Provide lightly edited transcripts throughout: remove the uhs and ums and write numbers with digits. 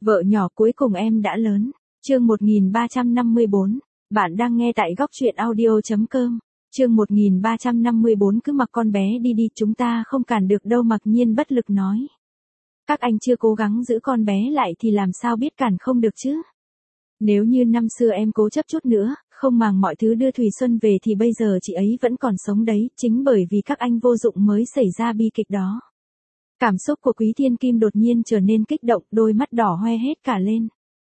Vợ nhỏ cuối cùng em đã lớn. Chương 1354. Bạn đang nghe tại góc truyện audio.com. Chương 1354 cứ mặc con bé đi đi, chúng ta không cản được đâu, Mặc Nhiên bất lực nói. Các anh chưa cố gắng giữ con bé lại thì làm sao biết cản không được chứ? Nếu như năm xưa em cố chấp chút nữa, không màng mọi thứ đưa Thùy Xuân về thì bây giờ chị ấy vẫn còn sống đấy, chính bởi vì các anh vô dụng mới xảy ra bi kịch đó. Cảm xúc của Quý Thiên Kim đột nhiên trở nên kích động, đôi mắt đỏ hoe hết cả lên.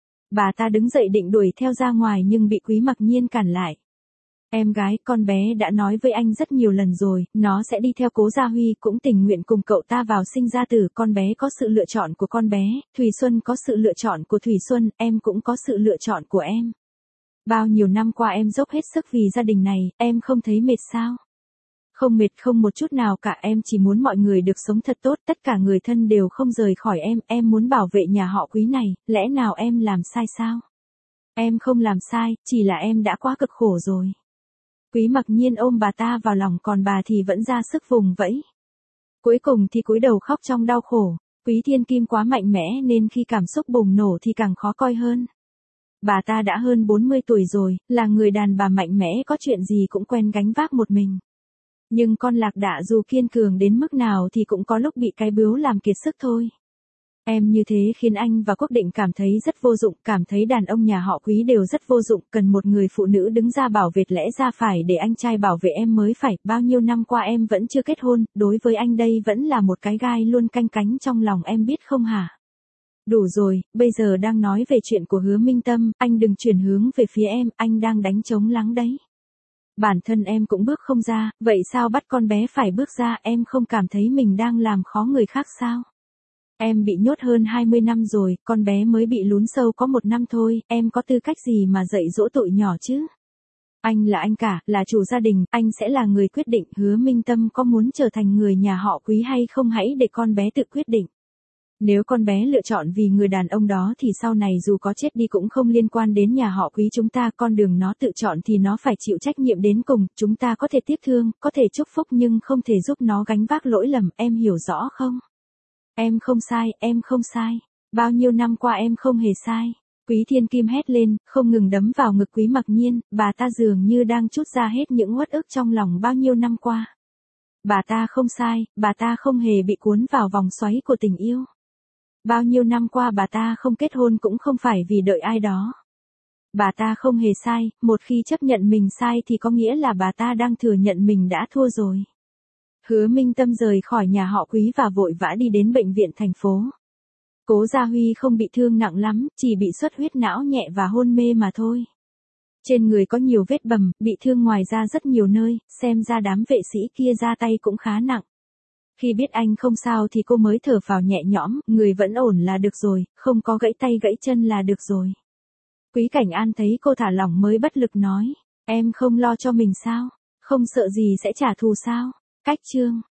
Bà ta đứng dậy định đuổi theo ra ngoài nhưng bị Quý Mặc Nhiên cản lại. Em gái, con bé đã nói với anh rất nhiều lần rồi, nó sẽ đi theo Cố Gia Huy, cũng tình nguyện cùng cậu ta vào sinh ra tử. Con bé có sự lựa chọn của con bé, Thùy Xuân có sự lựa chọn của Thùy Xuân, em cũng có sự lựa chọn của em. Bao nhiêu năm qua em dốc hết sức vì gia đình này, em không thấy mệt sao? Không mệt, không một chút nào cả, em chỉ muốn mọi người được sống thật tốt, tất cả người thân đều không rời khỏi em muốn bảo vệ nhà họ Quý này, lẽ nào em làm sai sao? Em không làm sai, chỉ là em đã quá cực khổ rồi. Quý Mặc Nhiên ôm bà ta vào lòng, còn bà thì vẫn ra sức vùng vẫy. Cuối cùng thì cúi đầu khóc trong đau khổ. Quý Thiên Kim quá mạnh mẽ nên khi cảm xúc bùng nổ thì càng khó coi hơn. Bà ta đã hơn 40 tuổi rồi, là người đàn bà mạnh mẽ, có chuyện gì cũng quen gánh vác một mình. Nhưng con Lạc Đạ dù kiên cường đến mức nào thì cũng có lúc bị cái bướu làm kiệt sức thôi. Em như thế khiến anh và Quốc Định cảm thấy rất vô dụng, cảm thấy đàn ông nhà họ Quý đều rất vô dụng, cần một người phụ nữ đứng ra bảo vệ, lẽ ra phải để anh trai bảo vệ em mới phải. Bao nhiêu năm qua em vẫn chưa kết hôn, đối với anh đây vẫn là một cái gai luôn canh cánh trong lòng, em biết không hả? Đủ rồi, bây giờ đang nói về chuyện của Hứa Minh Tâm, anh đừng chuyển hướng về phía em, anh đang đánh trống lắng đấy. Bản thân em cũng bước không ra, vậy sao bắt con bé phải bước ra? Em không cảm thấy mình đang làm khó người khác sao? Em bị nhốt hơn 20 năm rồi, con bé mới bị lún sâu có 1 năm thôi, em có tư cách gì mà dạy dỗ tụi nhỏ chứ? Anh là anh cả, là chủ gia đình, anh sẽ là người quyết định. Hứa Minh Tâm có muốn trở thành người nhà họ Quý hay không hãy để con bé tự quyết định. Nếu con bé lựa chọn vì người đàn ông đó thì sau này dù có chết đi cũng không liên quan đến nhà họ Quý chúng ta, con đường nó tự chọn thì nó phải chịu trách nhiệm đến cùng, chúng ta có thể tiếc thương, có thể chúc phúc nhưng không thể giúp nó gánh vác lỗi lầm, em hiểu rõ không? Em không sai, em không sai. Bao nhiêu năm qua em không hề sai. Quý Thiên Kim hét lên, không ngừng đấm vào ngực Quý Mặc Nhiên, bà ta dường như đang trút ra hết những uất ức trong lòng bao nhiêu năm qua. Bà ta không sai, bà ta không hề bị cuốn vào vòng xoáy của tình yêu. Bao nhiêu năm qua bà ta không kết hôn cũng không phải vì đợi ai đó. Bà ta không hề sai, một khi chấp nhận mình sai thì có nghĩa là bà ta đang thừa nhận mình đã thua rồi. Hứa Minh Tâm rời khỏi nhà họ Quý và vội vã đi đến bệnh viện thành phố. Cố Gia Huy không bị thương nặng lắm, chỉ bị xuất huyết não nhẹ và hôn mê mà thôi. Trên người có nhiều vết bầm, bị thương ngoài ra rất nhiều nơi, xem ra đám vệ sĩ kia ra tay cũng khá nặng. Khi biết anh không sao thì cô mới thở phào nhẹ nhõm, người vẫn ổn là được rồi, không có gãy tay gãy chân là được rồi. Quý Cảnh An thấy cô thả lỏng mới bất lực nói, em không lo cho mình sao? Không sợ gì sẽ trả thù sao? Cách chương